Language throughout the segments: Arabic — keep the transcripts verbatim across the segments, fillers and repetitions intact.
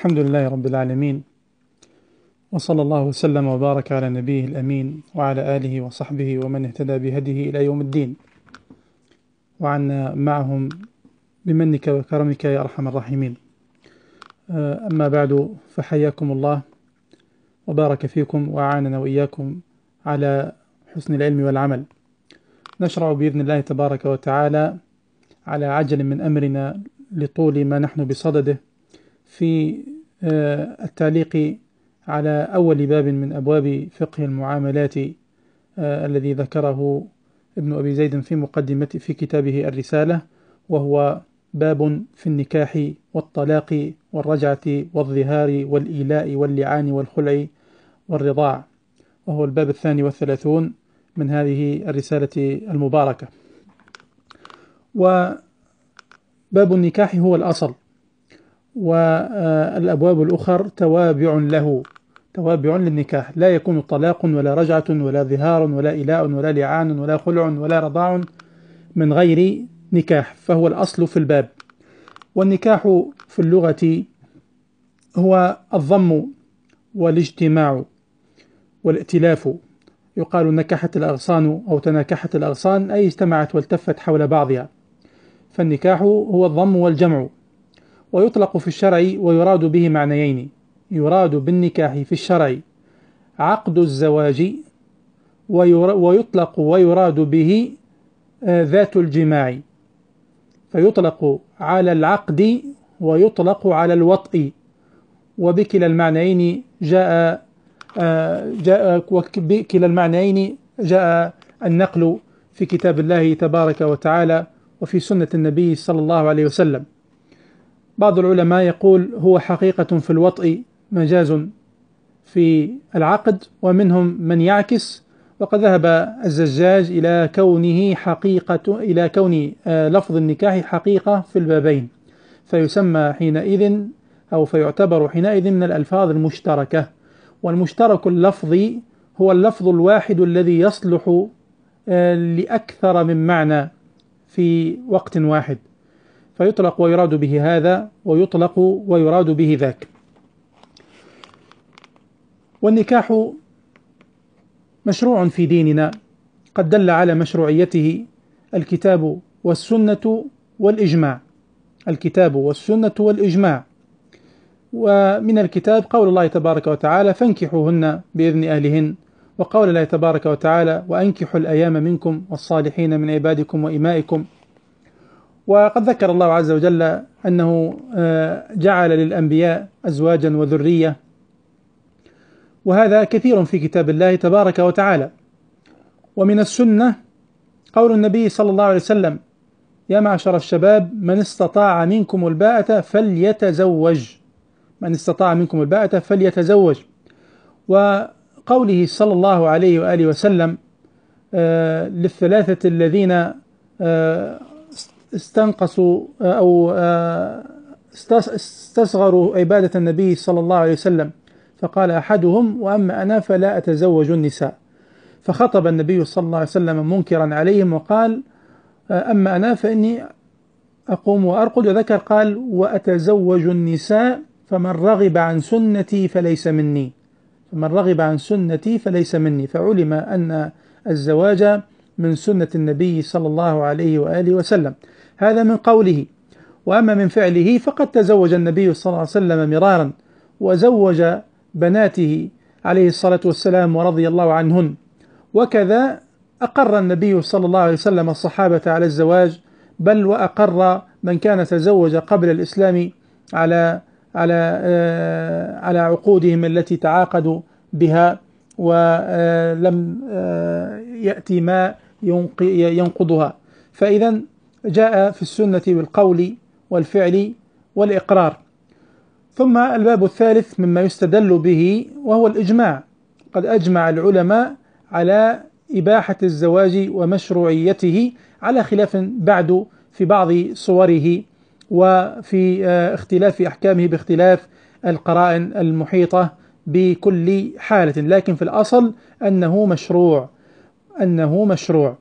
الحمد لله رب العالمين، وصلى الله وسلم وبارك على نبيه الأمين وعلى آله وصحبه ومن اهتدى بهديه إلى يوم الدين، وعنا معهم بمنك وكرمك يا أرحم الراحمين. أما بعد، فحياكم الله وبارك فيكم وأعاننا وإياكم على حسن العلم والعمل. نشرع بإذن الله تبارك وتعالى على عجل من أمرنا لطول ما نحن بصدده في التعليق على أول باب من أبواب فقه المعاملات الذي ذكره ابن أبي زيد في مقدمة في كتابه الرسالة، وهو باب في النكاح والطلاق والرجعة والظهار والإيلاء واللعان والخلع والرضاع، وهو الباب الثاني والثلاثون من هذه الرسالة المباركة. وباب النكاح هو الأصل، والأبواب الأخر توابع له، توابع للنكاح. لا يكون طلاق ولا رجعة ولا ظهار ولا إيلاء ولا لعان ولا خلع ولا رضاع من غير نكاح، فهو الأصل في الباب. والنكاح في اللغة هو الضم والاجتماع والائتلاف. يقال نكحت الأغصان أو تناكحت الأغصان، أي اجتمعت والتفت حول بعضها. فالنكاح هو الضم والجمع، ويطلق في الشرع ويراد به معنيين. يراد بالنكاح في الشرع عقد الزواج، ويطلق ويراد به ذات الجماع، فيطلق على العقد ويطلق على الوطء، وبكلا المعنيين جاء جاء وبكلا المعنيين جاء النقل في كتاب الله تبارك وتعالى وفي سنة النبي صلى الله عليه وسلم. بعض العلماء يقول هو حقيقة في الوطء مجاز في العقد، ومنهم من يعكس، وقد ذهب الزجاج إلى كونه حقيقة إلى كون لفظ النكاح حقيقة في البابين، فيسمى حينئذ أو فيعتبر حينئذ من الألفاظ المشتركة. والمشترك اللفظي هو اللفظ الواحد الذي يصلح لأكثر من معنى في وقت واحد، فيطلق ويراد به هذا، ويطلق ويراد به ذاك. والنكاح مشروع في ديننا، قد دل على مشروعيته الكتاب والسنة والإجماع. الكتاب والسنة والإجماع. ومن الكتاب قول الله تبارك وتعالى: فانكحوهن بإذن أهلهن، وقول الله تبارك وتعالى: وأنكحوا الأيام منكم والصالحين من عبادكم وإمائكم. وقد ذكر الله عز وجل أنه جعل للأنبياء أزواجا وذرية، وهذا كثير في كتاب الله تبارك وتعالى. ومن السنة قول النبي صلى الله عليه وسلم: يا معشر الشباب من استطاع منكم الباءة فليتزوج، من استطاع منكم الباءة فليتزوج. وقوله صلى الله عليه وآله وسلم آه للثلاثة الذين آه استنقصوا أو استصغروا عبادة النبي صلى الله عليه وسلم، فقال أحدهم: وأما أنا فلا أتزوج النساء. فخطب النبي صلى الله عليه وسلم منكرا عليهم وقال: أما أنا فإني أقوم وأرقد. وذكر قال: وأتزوج النساء فمن رغب عن سنتي فليس مني، فمن رغب عن سنتي فليس مني. فعلم أن الزواج من سنة النبي صلى الله عليه وآله وسلم. هذا من قوله. وأما من فعله فقد تزوج النبي صلى الله عليه وسلم مرارا، وزوج بناته عليه الصلاة والسلام ورضي الله عنهن. وكذا أقر النبي صلى الله عليه وسلم الصحابة على الزواج، بل وأقر من كان تزوج قبل الإسلام على على على عقودهم التي تعاقدوا بها، ولم يأتي ما ينقضها. فإذا جاء في السنة بالقول والفعل والإقرار. ثم الباب الثالث مما يستدل به وهو الإجماع. قد أجمع العلماء على إباحة الزواج ومشروعيته، على خلاف بعد في بعض صوره وفي اختلاف أحكامه باختلاف القرائن المحيطة بكل حالة، لكن في الأصل أنه مشروع أنه مشروع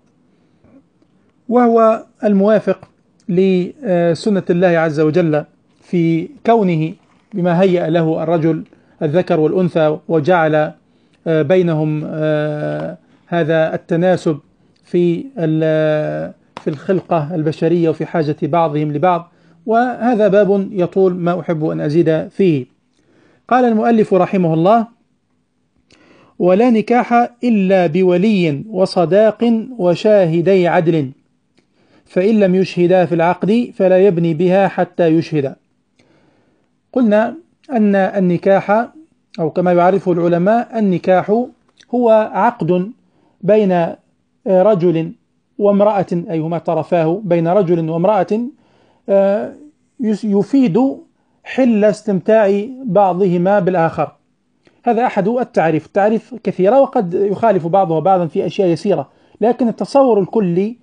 وهو الموافق لسنة الله عز وجل في كونه بما هيأ له الرجل الذكر والأنثى وجعل بينهم هذا التناسب في في الخلقة البشرية وفي حاجة بعضهم لبعض، وهذا باب يطول ما أحب أن أزيد فيه. قال المؤلف رحمه الله: ولا نكاح إلا بولي وصداق وشاهدي عدل، فإن لم يشهدا في العقد فلا يبني بها حتى يشهدا. قلنا أن النكاح، أو كما يعرفه العلماء، النكاح هو عقد بين رجل وامرأة، أي هما طرفاه، بين رجل وامرأة يفيد حل استمتاع بعضهما بالآخر. هذا أحد التعريف. التعريف كثيرة وقد يخالف بعضها بعضا في أشياء يسيرة، لكن التصور الكلي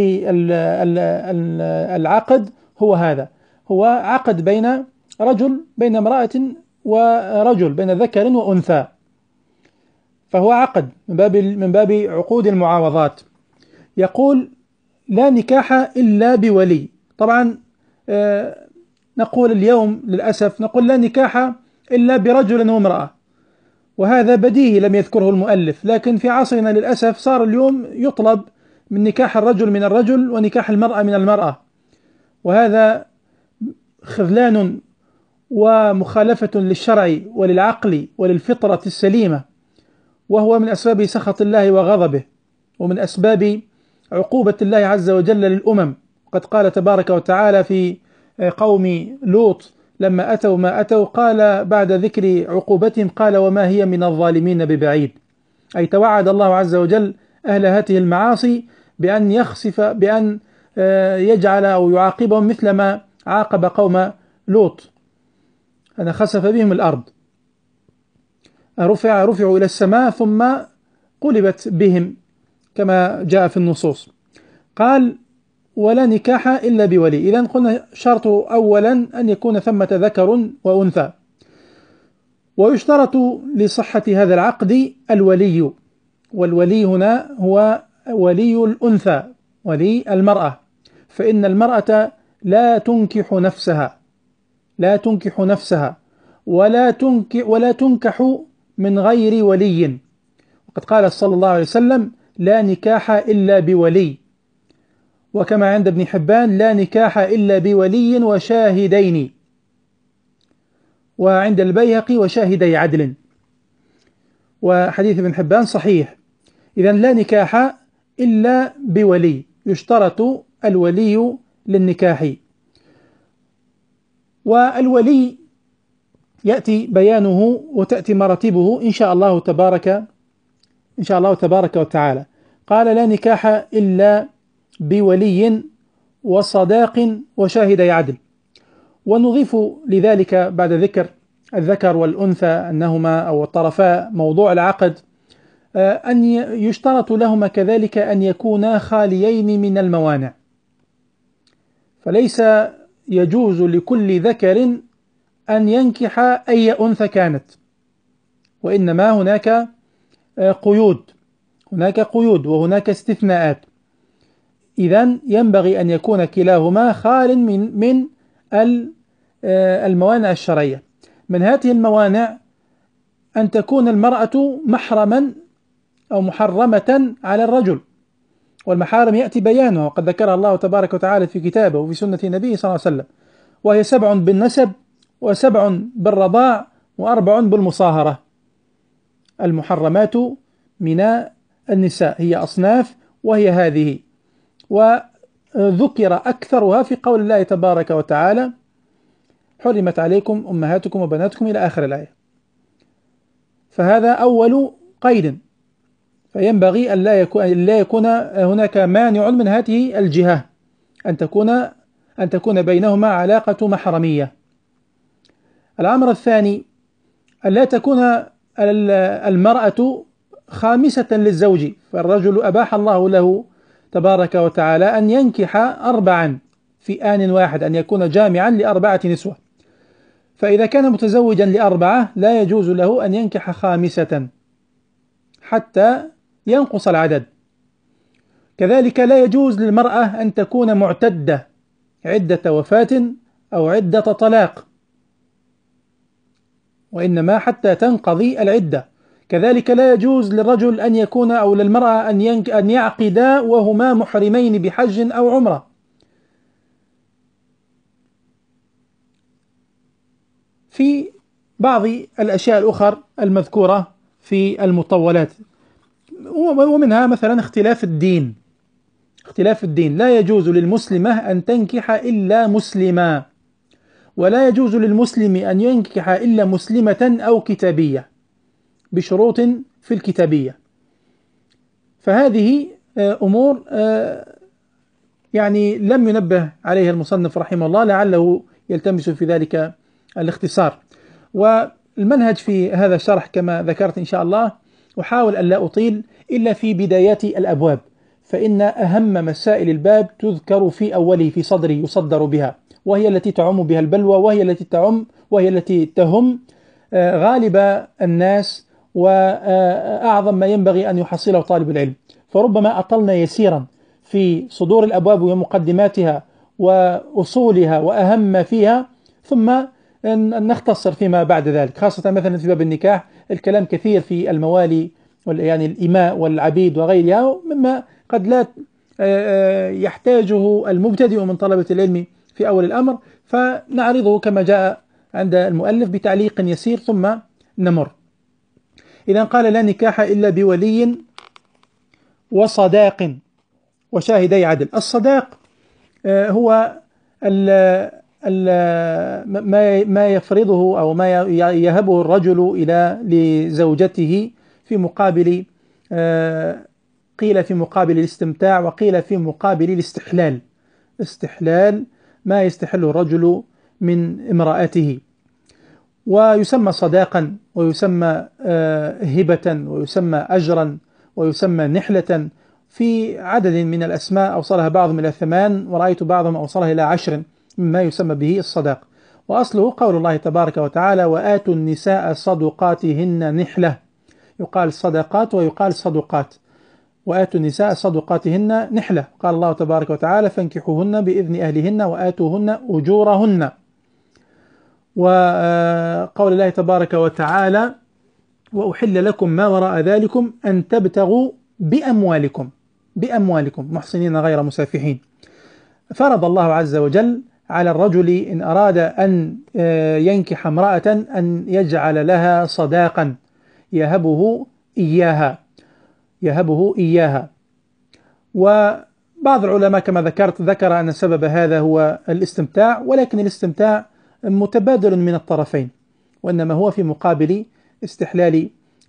للعقد هو هذا، هو عقد بين رجل بين امرأة ورجل، بين ذكر وأنثى، فهو عقد من باب من باب عقود المعاوضات. يقول: لا نكاح إلا بولي. طبعا آه نقول اليوم للأسف نقول لا نكاح إلا برجل وامرأة، وهذا بديهي لم يذكره المؤلف، لكن في عصرنا للأسف صار اليوم يطلب من نكاح الرجل من الرجل ونكاح المرأة من المرأة، وهذا خذلان ومخالفة للشرع وللعقل وللفطرة السليمة، وهو من أسباب سخط الله وغضبه، ومن أسباب عقوبة الله عز وجل للأمم. قد قال تبارك وتعالى في قوم لوط لما أتوا ما أتوا، قال بعد ذكر عقوبتهم قال: وما هي من الظالمين ببعيد. أي توعد الله عز وجل أهل هذه المعاصي بأن يخسف بأن يجعل أو يعاقبهم مثل ما عاقب قوم لوط، أن خسف بهم الأرض، رفع رفعوا إلى السماء ثم قلبت بهم كما جاء في النصوص. قال: ولا نكاح إلا بولي. إذن قلنا شرط أولا أن يكون ثمة ذكر وأنثى، ويشترط لصحة هذا العقد الولي، والولي هنا هو ولي الأنثى، ولي المرأة، فإن المرأة لا تنكح نفسها لا تنكح نفسها ولا تنكح ولا تنكح من غير ولي. وقد قال صلى الله عليه وسلم: لا نكاح إلا بولي. وكما عند ابن حبان: لا نكاح إلا بولي وشاهدين. وعند البيهقي: وشاهدي عدل. وحديث ابن حبان صحيح. إذن لا نكاح إلا بولي، يشترط الولي للنكاح. والولي يأتي بيانه وتأتي مراتبه إن شاء الله تبارك إن شاء الله تبارك وتعالى. قال: لا نكاح إلا بولي وصداق وشاهدي عدل. ونضيف لذلك بعد ذكر الذكر والأنثى أنهما أو الطرفا موضوع العقد أن يشترط لهما كذلك أن يكونا خاليين من الموانع، فليس يجوز لكل ذكر أن ينكح أي أنثى كانت، وإنما هناك قيود هناك قيود وهناك استثناءات. إذن ينبغي أن يكون كلاهما خال من من الموانع الشرعية. من هذه الموانع أن تكون المرأة محرما أو محرمة على الرجل، والمحارم يأتي بيانها وقد ذكرها الله تبارك وتعالى في كتابه وفي سنة النبي صلى الله عليه وسلم، وهي سبع بالنسب وسبع بالرضاع وأربع بالمصاهرة. المحرمات من النساء هي أصناف، وهي هذه، وذكر أكثرها في قول الله تبارك وتعالى: حرمت عليكم أمهاتكم وبناتكم إلى آخر الآية. فهذا أول قيد، فينبغي أن لا يكون, لا يكون هناك مانع من هذه الجهة، أن تكون أن تكون بينهما علاقة محرمية. الأمر الثاني أن لا تكون المرأة خامسة للزوج، فالرجل أباح الله له تبارك وتعالى أن ينكح أربعا في آن واحد، أن يكون جامعا لأربعة نسوة، فإذا كان متزوجا لأربعة لا يجوز له أن ينكح خامسة حتى ينقص العدد. كذلك لا يجوز للمرأة أن تكون معتدة عدة وفاة أو عدة طلاق، وإنما حتى تنقضي العدة. كذلك لا يجوز للرجل أن يكون أو للمرأة أن أن يعقدا وهما محرمين بحج أو عمرة. في بعض الأشياء الأخرى المذكورة في المطولات، ومنها مثلا اختلاف الدين. اختلاف الدين: لا يجوز للمسلمة أن تنكح إلا مسلما، ولا يجوز للمسلم أن ينكح إلا مسلمة أو كتابية، بشروط في الكتابية. فهذه أمور يعني لم ينبه عليها المصنف رحمه الله، لعله يلتمس في ذلك الاختصار. والمنهج في هذا الشرح كما ذكرت إن شاء الله، أحاول أن لا أطيل إلا في بدايات الأبواب، فإن أهم مسائل الباب تذكر في أوله في صدره يصدر بها، وهي التي تعم بها البلوى، وهي التي تعم وهي التي تهم غالب الناس، وأعظم ما ينبغي أن يحصله طالب العلم. فربما أطلنا يسيرا في صدور الأبواب ومقدماتها وأصولها وأهم ما فيها، ثم نختصر فيما بعد ذلك، خاصة مثلا في باب النكاح الكلام كثير في الموالي يعني الإماء والعبيد وغيرها، مما قد لا يحتاجه المبتدئ من طلبة العلم في أول الأمر، فنعرضه كما جاء عند المؤلف بتعليق يسير ثم نمر. إذا قال: لا نكاح إلا بولي وصداق وشاهدي عدل. الصداق هو ال ال ما يفرضه أو ما يهبه الرجل إلى لزوجته في مقابل، قيل في مقابل الاستمتاع، وقيل في مقابل الاستحلال. استحلال ما يستحله الرجل من امرأته، ويسمى صداقا، ويسمى هبة، ويسمى أجرا، ويسمى نحلة، في عدد من الأسماء أوصلها بعضهم إلى ثمان، ورأيت بعضهم أوصلها إلى عشر مما يسمى به الصداق. وأصله قول الله تبارك وتعالى: وآتوا النساء صدقاتهن نحلة. يقال صدقات ويقال صدقات. وآتوا النساء صدقاتهن نحلة. قال الله تبارك وتعالى: فانكحوهن بإذن أهلهن وآتوهن أجورهن. وقول الله تبارك وتعالى: وأحل لكم ما وراء ذلكم أن تبتغوا بأموالكم بأموالكم محصنين غير مسافحين. فرض الله عز وجل على الرجل إن أراد أن ينكح امرأة أن يجعل لها صداقا يهبه إياها يهبه إياها وبعض العلماء كما ذكرت ذكر أن سبب هذا هو الاستمتاع، ولكن الاستمتاع متبادل من الطرفين، وإنما هو في مقابل استحلال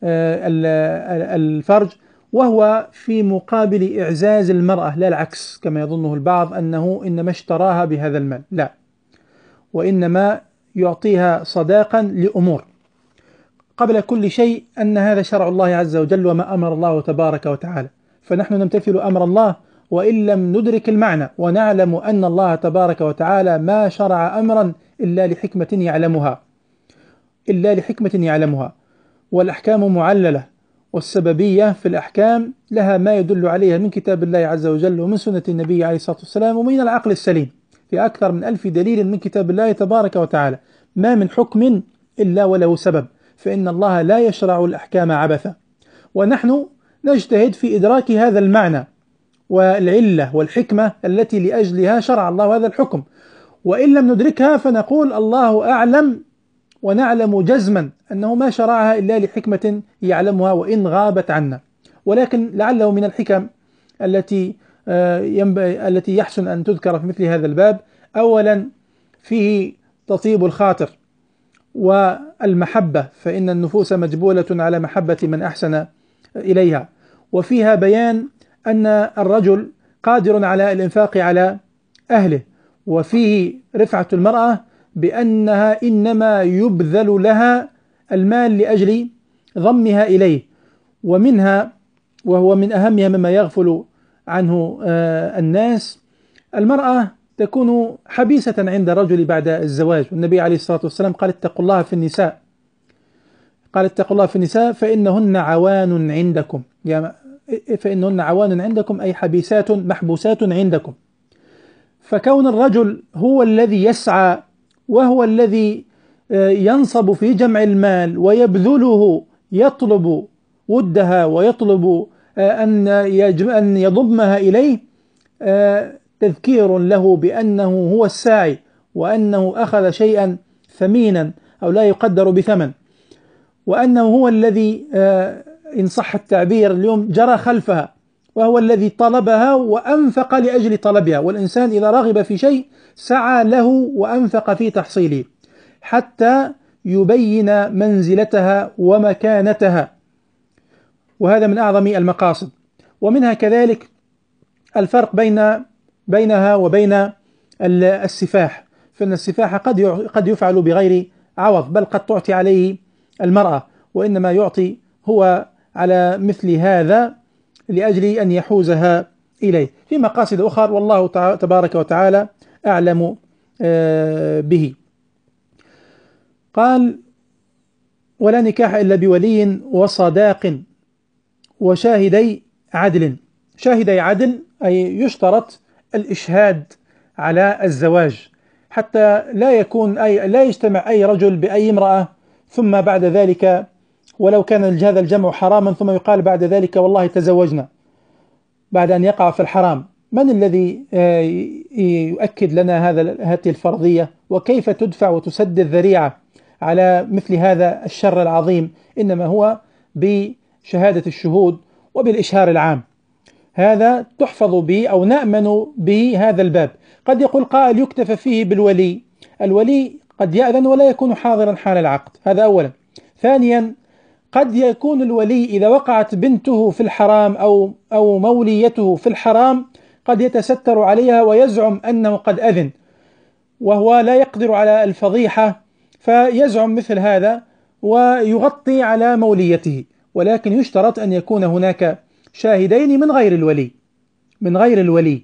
الفرج، وهو في مقابل إعزاز المرأة، لا العكس كما يظنه البعض أنه إنما اشتراها بهذا المال، لا، وإنما يعطيها صداقا لأمور. قبل كل شيء أن هذا شرع الله عز وجل وما أمر الله تبارك وتعالى، فنحن نمتثل أمر الله وإن لم ندرك المعنى، ونعلم أن الله تبارك وتعالى ما شرع أمرا إلا لحكمة يعلمها إلا لحكمة يعلمها والأحكام معللة، والسببية في الأحكام لها ما يدل عليها من كتاب الله عز وجل ومن سنة النبي عليه الصلاة والسلام ومن العقل السليم، في أكثر من ألف دليل من كتاب الله تبارك وتعالى. ما من حكم إلا وله سبب، فإن الله لا يشرع الأحكام عبثا، ونحن نجتهد في إدراك هذا المعنى والعلة والحكمة التي لأجلها شرع الله هذا الحكم، وإن لم ندركها فنقول الله أعلم، ونعلم جزما أنه ما شرعها إلا لحكمة يعلمها وإن غابت عنا. ولكن لعله من الحكم التي التي يحسن أن تذكر في مثل هذا الباب: أولا فيه تطيب الخاطر والمحبة، فإن النفوس مجبولة على محبة من أحسن إليها، وفيها بيان أن الرجل قادر على الإنفاق على أهله، وفيه رفعة المرأة بأنها إنما يبذل لها المال لأجل ضمها إليه. ومنها وهو من أهمها مما يغفل عنه الناس: المرأة تكون حبيسة عند الرجل بعد الزواج، والنبي عليه الصلاة والسلام قال: اتقوا الله في النساء قال اتقوا الله في النساء فإنهن عوان عندكم يعني فإنهن عوان عندكم أي حبيسات محبوسات عندكم. فكون الرجل هو الذي يسعى وهو الذي ينصب في جمع المال ويبذله، يطلب ودها ويطلب أن أن يضمها إليه، تذكير له بأنه هو الساعي، وأنه أخذ شيئا ثمينا أو لا يقدر بثمن، وأنه هو الذي إن صح التعبير اليوم جرى خلفها، وهو الذي طلبها وأنفق لأجل طلبها. والإنسان إذا رغب في شيء سعى له وأنفق في تحصيله حتى يبين منزلتها ومكانتها، وهذا من أعظم المقاصد. ومنها كذلك الفرق بين بينها وبين السفاح، فإن السفاح قد قد يفعل بغير عوض، بل قد تعطي عليه المرأة، وإنما يعطي هو على مثل هذا لأجل أن يحوزها إليه في مقاصد أخرى، والله تبارك وتعالى أعلم به. قال: ولا نكاح إلا بولي وصداق وشاهدي عدل. شاهدي عدل أي يشترط الإشهاد على الزواج، حتى لا يكون أي لا يجتمع أي رجل بأي امرأة ثم بعد ذلك ولو كان هذا الجمع حراما ثم يقال بعد ذلك والله تزوجنا بعد أن يقع في الحرام. من الذي يؤكد لنا هذا هذه الفرضية؟ وكيف تدفع وتسد الذريعة على مثل هذا الشر العظيم؟ إنما هو بشهادة الشهود وبالإشهار العام، هذا تحفظ به أو نأمن به هذا الباب. قد يقول قائل: يكتفى فيه بالولي. الولي قد يأذن ولا يكون حاضرا حال العقد، هذا أولا. ثانيا، قد يكون الولي إذا وقعت بنته في الحرام أو أو موليته في الحرام قد يتستر عليها ويزعم أنه قد أذن، وهو لا يقدر على الفضيحة، فيزعم مثل هذا ويغطي على موليته. ولكن يشترط أن يكون هناك شاهدين من غير الولي من غير الولي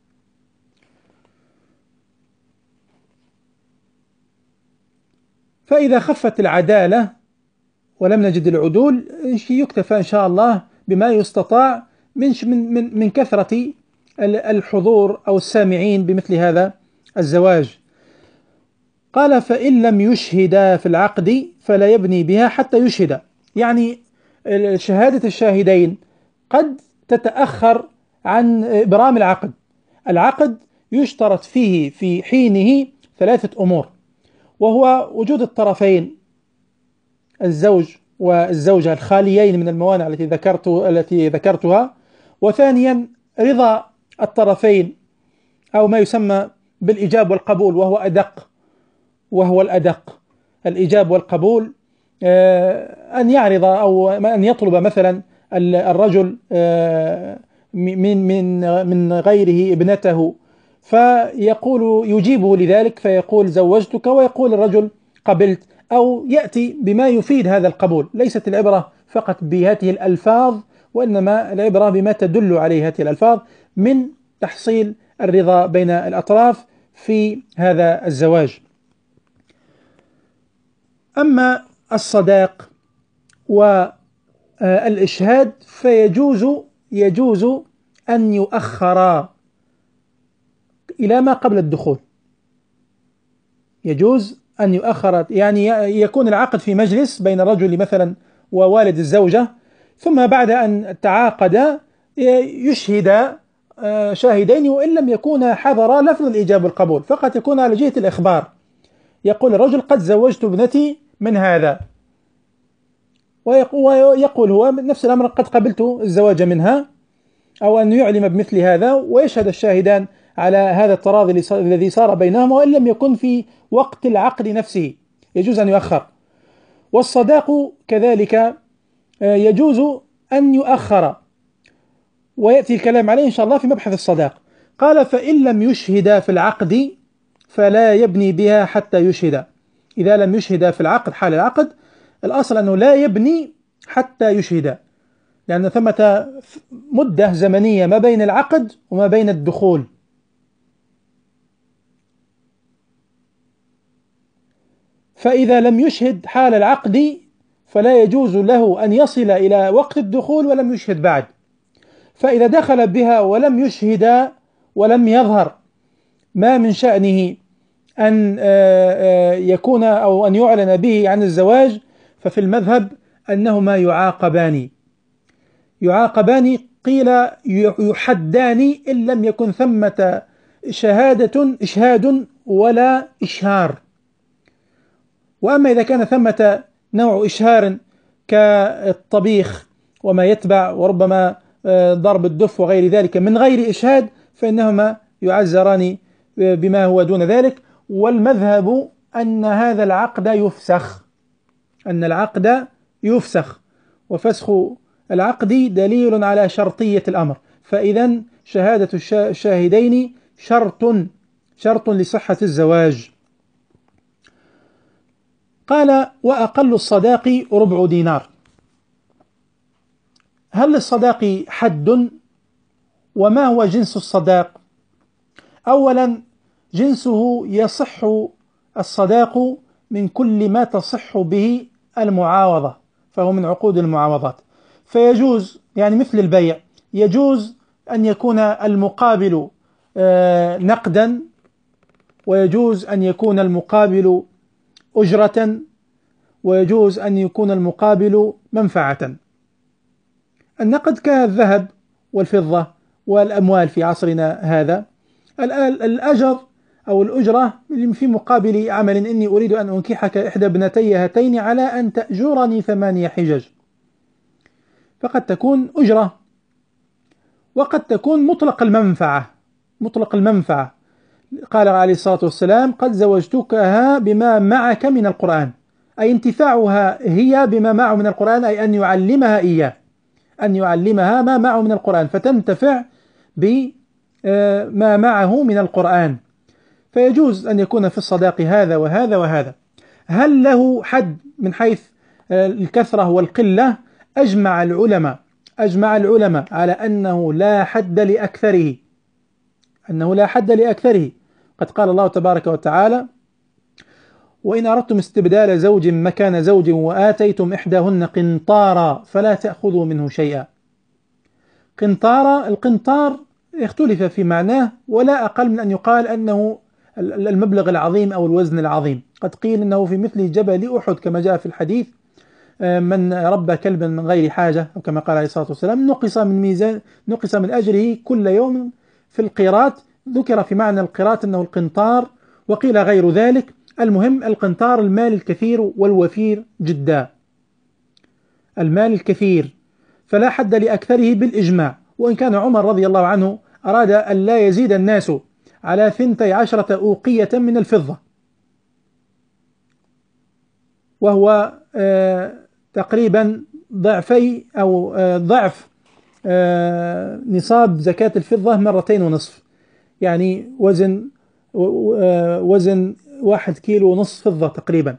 فإذا خفت العدالة ولم نجد العدول يكتفى إن شاء الله بما يستطاع من من من كثرة الحضور أو السامعين بمثل هذا الزواج. قال: فإن لم يشهدا في العقد فلا يبني بها حتى يشهدا. يعني شهادة الشاهدين قد تتأخر عن إبرام العقد. العقد يشترط فيه في حينه ثلاثة أمور، وهو وجود الطرفين الزوج والزوجة الخاليين من الموانع التي ذكرت التي ذكرتها، وثانيا رضا الطرفين أو ما يسمى بالإيجاب والقبول، وهو أدق وهو الأدق الإيجاب والقبول، أن يعرض أو أن يطلب مثلا الرجل من من من غيره ابنته فيقول يجيبه لذلك فيقول زوجتك، ويقول الرجل قبلت، أو يأتي بما يفيد هذا القبول. ليست العبرة فقط بهذه الألفاظ، وإنما العبرة بما تدل عليه هذه الألفاظ من تحصيل الرضا بين الأطراف في هذا الزواج. أما الصداق والإشهاد فيجوز يجوز أن يؤخر إلى ما قبل الدخول. يجوز أن يؤخر، يعني يكون العقد في مجلس بين الرجل مثلا ووالد الزوجة، ثم بعد أن تعاقد يشهد شاهدين، وإن لم يكون حضر لفظ الإيجاب والقبول، فقط يكون على جهة الإخبار. يقول الرجل قد زوجت ابنتي من هذا، ويقول هو نفس الأمر قد قبلت الزواج منها، أو أن يعلم بمثل هذا، ويشهد الشاهدان على هذا التراضي الذي صار بينهما، وإن لم يكن في وقت العقد نفسه يجوز أن يؤخر. والصداق كذلك يجوز أن يؤخر، ويأتي الكلام عليه إن شاء الله في مبحث الصداق. قال: فإن لم يشهد في العقد فلا يبني بها حتى يشهد. إذا لم يشهد في العقد حال العقد، الأصل أنه لا يبني حتى يشهد، لأن ثمة مدة زمنية ما بين العقد وما بين الدخول. فإذا لم يشهد حال العقد فلا يجوز له أن يصل إلى وقت الدخول ولم يشهد بعد. فإذا دخل بها ولم يشهد ولم يظهر ما من شأنه أن يكون أو أن يعلن به عن الزواج، ففي المذهب أنهما يعاقبان يعاقبان قيل يحدان إن لم يكن ثمة شهادة إشهاد ولا إشهار. وأما إذا كان ثمة نوع إشهار كالطبيخ وما يتبع وربما ضرب الدف وغير ذلك من غير إشهاد، فإنهما يعزران بما هو دون ذلك. والمذهب أن هذا العقد يفسخ أن العقد يفسخ وفسخ العقد دليل على شرطية الأمر، فإذا شهادة الشاهدين شرط شرط لصحة الزواج. قال: وأقل الصداق ربع دينار. هل للصداق حد؟ وما هو جنس الصداق؟ أولا، جنسه يصح الصداق من كل ما تصح به المعاوضة، فهو من عقود المعاوضات، فيجوز يعني مثل البيع، يجوز أن يكون المقابل نقدا، ويجوز أن يكون المقابل أجرة، ويجوز أن يكون المقابل منفعة. النقد كالذهب والفضة والأموال في عصرنا هذا. الأجر أو الأجرة في مقابل عمل: إني أريد أن أنكحك إحدى ابنتي هاتين على أن تأجرني ثمانية حجج، فقد تكون أجرة، وقد تكون مطلق المنفعة مطلق المنفعة قال عليه الصلاة والسلام: قد زوجتكها بما معك من القرآن، أي انتفاعها هي بما معه من القرآن، أي أن يعلمها إياه أن يعلمها ما معه من القرآن فتنتفع بما معه من القرآن. فيجوز أن يكون في الصداق هذا وهذا وهذا. هل له حد من حيث الكثرة والقلة؟ أجمع العلماء أجمع العلماء على أنه لا حد لأكثره أنه لا حد لأكثره. قد قال الله تبارك وتعالى: وإن أردتم استبدال زوج مكان زوج وآتيتم إحداهن قنطارا فلا تأخذوا منه شيئا. قنطارا، القنطار اختلف في معناه، ولا أقل من أن يقال أنه المبلغ العظيم أو الوزن العظيم. قد قيل أنه في مثل جبل أحد كما جاء في الحديث: من ربى كلبا من غير حاجة، أو كما قال عليه الصلاة والسلام: نقص من ميزان نقص من أجره كل يوم في القيراط. ذكر في معنى القيراط أنه القنطار، وقيل غير ذلك. المهم القنطار المال الكثير والوفير جدا، المال الكثير، فلا حد لأكثره بالإجماع. وإن كان عمر رضي الله عنه أراد أن لا يزيد الناس على ثنتي عشرة أوقية من الفضة، وهو آه تقريبا ضعفي أو آه ضعف آه نصاب زكاة الفضة مرتين ونصف، يعني وزن آه وزن واحد كيلو ونصف فضة تقريبا.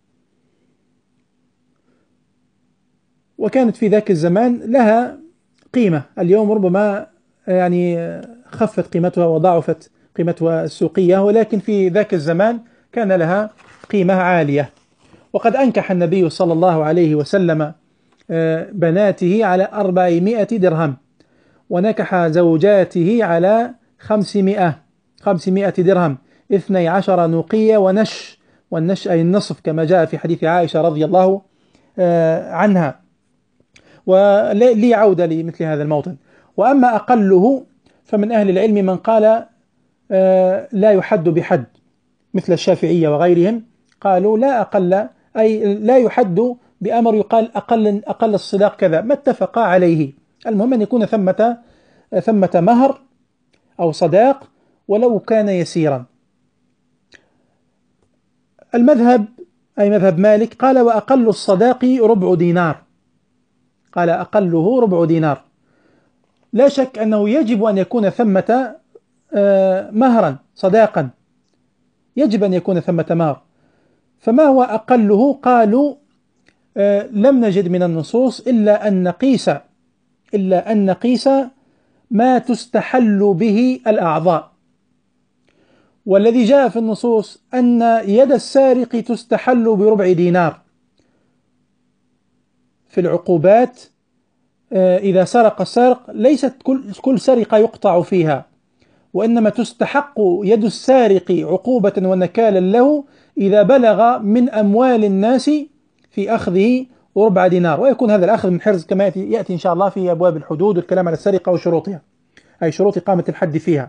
وكانت في ذاك الزمان لها قيمة، اليوم ربما يعني خفت قيمتها وضعفت قيمتها السوقية، ولكن في ذاك الزمان كان لها قيمة عالية. وقد أنكح النبي صلى الله عليه وسلم بناته على أربعمائة درهم، ونكح زوجاته على خمسمائة خمسمائة درهم، اثني عشر نوقية ونش، والنش أي النصف كما جاء في حديث عائشة رضي الله عنها. ولي عودة لمثل هذا الموطن. وأما أقله فمن أهل العلم من قال لا يحد بحد، مثل الشافعية وغيرهم، قالوا لا أقل، أي لا يحد بأمر يقال أقل أقل الصداق كذا، ما اتفقا عليه. المهم أن يكون ثمة ثمة مهر أو صداق ولو كان يسيرا. المذهب أي مذهب مالك قال: وأقل الصداق ربع دينار. قال: أقله ربع دينار. لا شك أنه يجب أن يكون ثمة مهرا صداقا، يجب أن يكون ثمة مهر. فما هو أقله؟ قالوا: لم نجد من النصوص إلا أن نقيس إلا أن نقيس ما تستحل به الأعضاء. والذي جاء في النصوص أن يد السارق تستحل بربع دينار في العقوبات. إذا سرق السارق ليست كل كل سرقة يقطع فيها، وإنما تستحق يد السارق عقوبة ونكالا له إذا بلغ من أموال الناس في أخذه ربع دينار، ويكون هذا الأخذ من حرز كما يأتي, يأتي إن شاء الله في أبواب الحدود والكلام على السرقة وشروطها، أي شروط إقامة الحد فيها.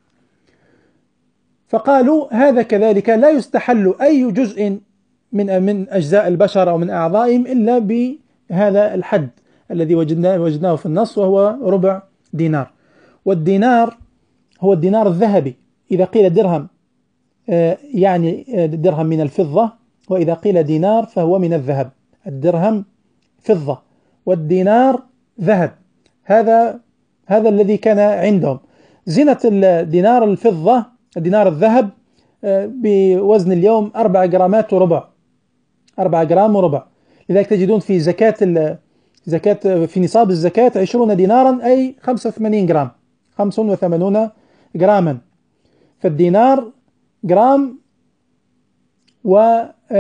فقالوا هذا كذلك لا يستحل أي جزء من من أجزاء البشر أو من أعضائهم إلا بهذا الحد الذي وجدناه وجدناه في النص، وهو ربع دينار. والدينار هو الدينار الذهبي، إذا قيل درهم يعني درهم من الفضة، وإذا قيل دينار فهو من الذهب. الدرهم فضة والدينار ذهب، هذا هذا الذي كان عندهم. زنة الدينار الفضة الدينار الذهب بوزن اليوم أربع جرامات وربع، أربع جرام وربع. لذلك تجدون في زكاة زكاة في نصاب الزكاة عشرون دينارا أي خمسة وثمانين جرام، خمس وثمانون جراما. فالدينار جرام، و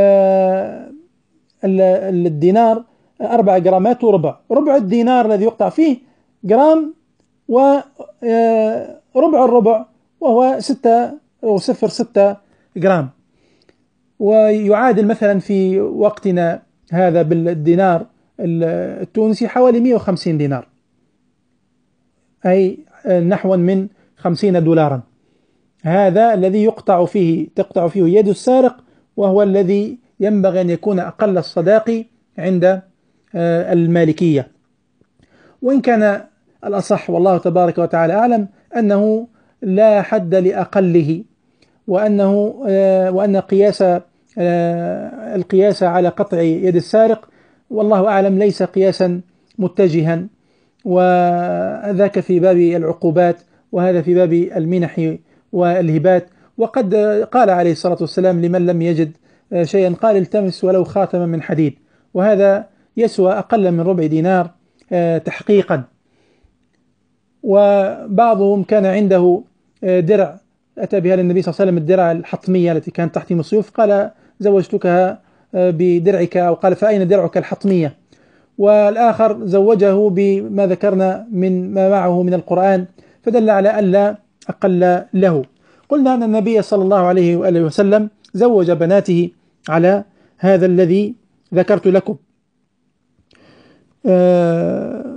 الدينار أربع جرامات وربع. ربع الدينار الذي يقطع فيه جرام، وربع الربع وهو ستة أو صفر ستة جرام، ويعادل مثلا في وقتنا هذا بالدينار التونسي حوالي مئة وخمسين دينار، أي نحو من خمسين دولارا. هذا الذي يقطع فيه تقطع فيه يد السارق، وهو الذي ينبغي أن يكون أقل الصداق عند المالكية. وإن كان الأصح والله تبارك وتعالى أعلم أنه لا حد لأقله، وأنه وأن قياس القياس على قطع يد السارق والله أعلم ليس قياسا متجها، وذاك في باب العقوبات وهذا في باب المنح والهبات. وقد قال عليه الصلاة والسلام لمن لم يجد شيئا قال التمس ولو خاتما من حديد، وهذا يسوى أقل من ربع دينار تحقيقا. وبعضهم كان عنده درع أتى بها للنبي صلى الله عليه وسلم، الدرع الحطمية التي كانت تحت السيوف، قال زوجتكها بدرعك، أو قال فأين درعك الحطمية. والآخر زوجه بما ذكرنا من ما معه من القرآن، فدل على ألا أقل له. قلنا أن النبي صلى الله عليه وآله وسلم زوج بناته على هذا الذي ذكرت لكم. آه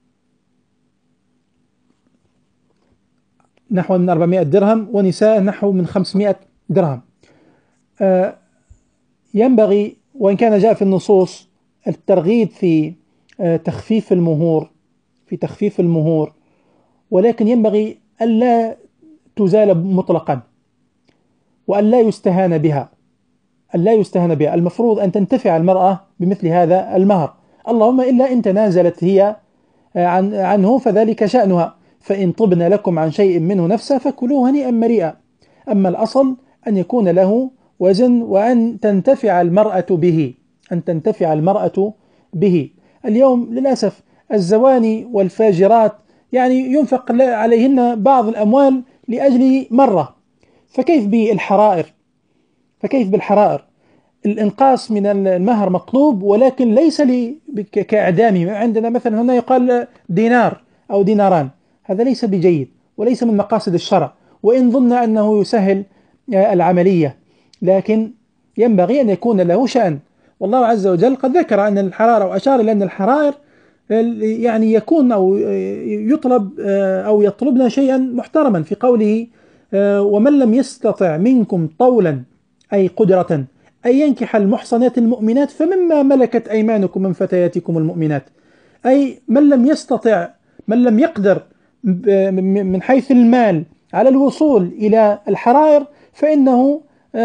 نحو من أربعمائة درهم، ونساء نحو من خمسمائة درهم. آه ينبغي، وإن كان جاء في النصوص الترغيب في آه تخفيف المهور في تخفيف المهور ولكن ينبغي ألا تزال مطلقا، وأن لا يستهان بها ألا يستهان بها. المفروض أن تنتفع المرأة بمثل هذا المهر، اللهم إلا إن تنازلت هي عن عنه فذلك شأنها، فإن طبن لكم عن شيء منه نفسا فكلوه هنيئا مريئا. أما الأصل أن يكون له وزن، وأن تنتفع المرأة به أن تنتفع المرأة به. اليوم للأسف الزواني والفاجرات يعني ينفق عليهن بعض الأموال لأجل مرة، فكيف بالحرائر فكيف بالحرائر الإنقاص من المهر مطلوب، ولكن ليس كإعدامه. عندنا مثلا هنا يقال دينار أو ديناران، هذا ليس بجيد وليس من مقاصد الشرع، وإن ظن أنه يسهل العملية، لكن ينبغي أن يكون له شأن. والله عز وجل قد ذكر أن الحرائر، أو أشار إلى أن الحرائر يعني يكون أو يطلب أو يطلبنا شيئا محترما في قوله ومن لم يستطع منكم طولا أي قدرة أن ينكح المحصنات المؤمنات فمما ملكت أيمانكم من فتياتكم المؤمنات، أي من لم يستطع من لم يقدر من حيث المال على الوصول إلى الحرائر فإنه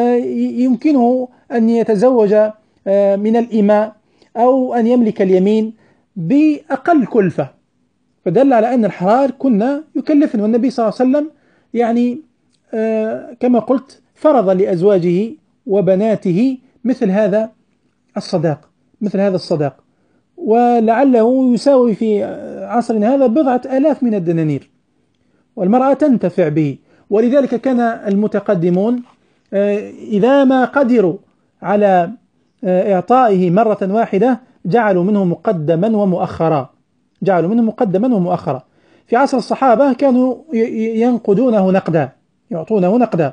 يمكنه أن يتزوج من الإماء أو أن يملك اليمين بأقل كلفة. فدل على أن الحرائر كنا يكلفن، والنبي صلى الله عليه وسلم يعني كما قلت فرض لأزواجه وبناته مثل هذا الصداق مثل هذا الصداق ولعله يساوي في عصرنا هذا بضعة آلاف من الدنانير، والمرأة تنتفع به. ولذلك كان المتقدمون إذا ما قدروا على إعطائه مرة واحدة جعلوا منه مقدما ومؤخرا جعلوا منه مقدما ومؤخرا في عصر الصحابة كانوا ينقدونه نقدا، يعطونه نقدا،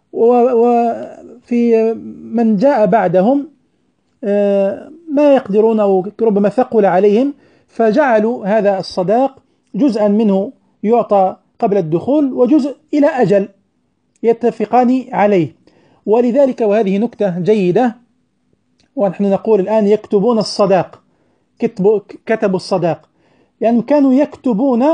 وفي من جاء بعدهم ما يقدرون أو ربما ثقل عليهم، فجعلوا هذا الصداق جزءا منه يعطى قبل الدخول وجزء إلى أجل يتفقان عليه. ولذلك وهذه نكتة جيدة، ونحن نقول الآن يكتبون الصداق، كتبوا كتبوا الصداق، يعني كانوا يكتبون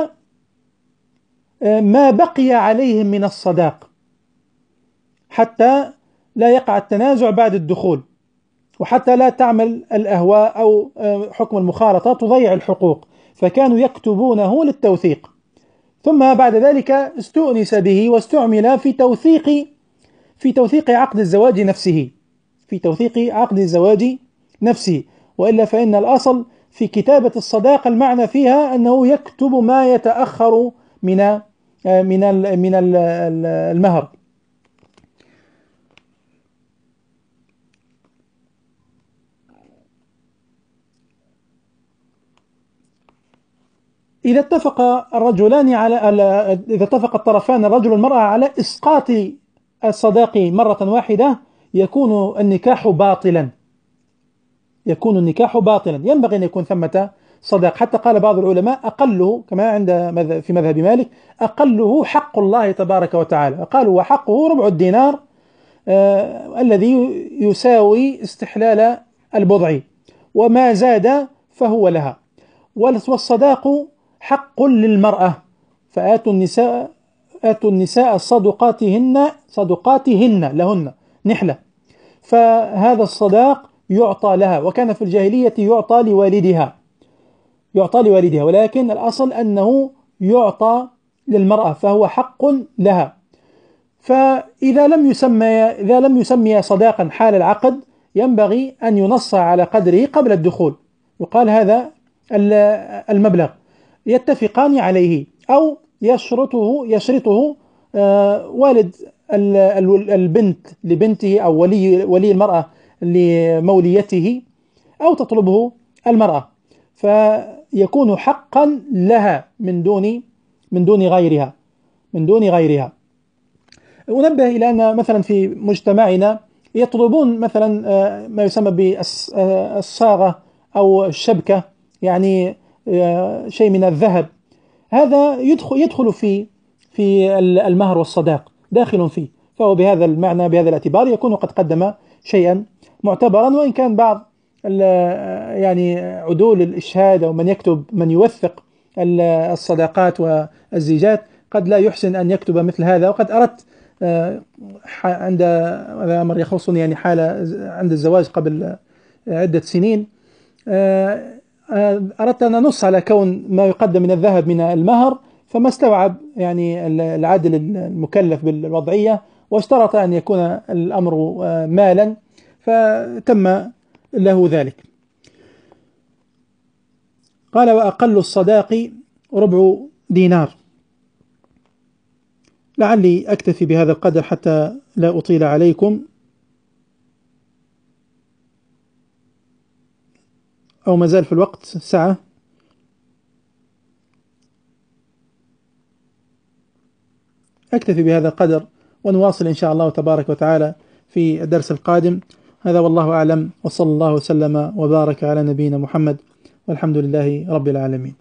ما بقي عليهم من الصداق حتى لا يقع التنازع بعد الدخول، وحتى لا تعمل الأهواء أو حكم المخالطة تضيع الحقوق، فكانوا يكتبونه للتوثيق. ثم بعد ذلك استؤنس به واستعمل في توثيق في توثيق عقد الزواج نفسه، في توثيق عقد الزواج نفسه. وإلا فإن الأصل في كتابة الصداقة المعنى فيها أنه يكتب ما يتأخر من من من المهر. إذا اتفق الرجلان على إذا اتفق الطرفان الرجل والمرأة على إسقاط الصداق مرة واحدة يكون النكاح باطلا، يكون النكاح باطلا، ينبغي أن يكون ثمة صداق. حتى قال بعض العلماء أقله كما عند في مذهب مالك أقله حق الله تبارك وتعالى، قالوا وحقه ربع الدينار آه الذي يساوي استحلال البضع، وما زاد فهو لها. والصداق حق للمرأة، فآتوا النساء آتوا النساء صدقاتهن صدقاتهن لهن نحلة، فهذا الصداق يعطى لها، وكان في الجاهلية يعطى لوالدها يعطى لوالدها ولكن الأصل أنه يعطى للمرأة فهو حق لها. فإذا لم يسمى إذا لم يسمي صداقا حال العقد ينبغي أن ينص على قدره قبل الدخول، يقال هذا المبلغ يتفقان عليه، أو يشرطه يشرطه والد البنت لبنته أو ولي ولي المرأة لموليته، أو تطلبه المرأة، فيكون حقا لها من دون من دون غيرها من دون غيرها. أنبه إلى أن مثلا في مجتمعنا يطلبون مثلا ما يسمى بالصاغة أو الشبكة، يعني شيء من الذهب، هذا يدخل يدخل في في المهر والصداق، داخل فيه، فهو بهذا المعنى بهذا الاعتبار يكون قد قدم شيئا معتبرا. وإن كان بعض يعني عدول الإشهاد أو من يكتب من يوثق الصداقات والزيجات قد لا يحسن أن يكتب مثل هذا. وقد أردت عند هذا أمر يخصني يعني حالة عند الزواج قبل عدة سنين، أردت أن أنص على كون ما يقدم من الذهب من المهر، فما استوعب يعني العادل المكلف بالوضعية واشترط أن يكون الأمر مالا، فتم له ذلك. قال وأقل الصداق ربع دينار. لعلي أكتفي بهذا القدر حتى لا أطيل عليكم، أو ما زال في الوقت ساعة. أكتفي بهذا القدر ونواصل إن شاء الله تبارك وتعالى في الدرس القادم. هذا والله أعلم، وصلى الله وسلم وبارك على نبينا محمد، والحمد لله رب العالمين.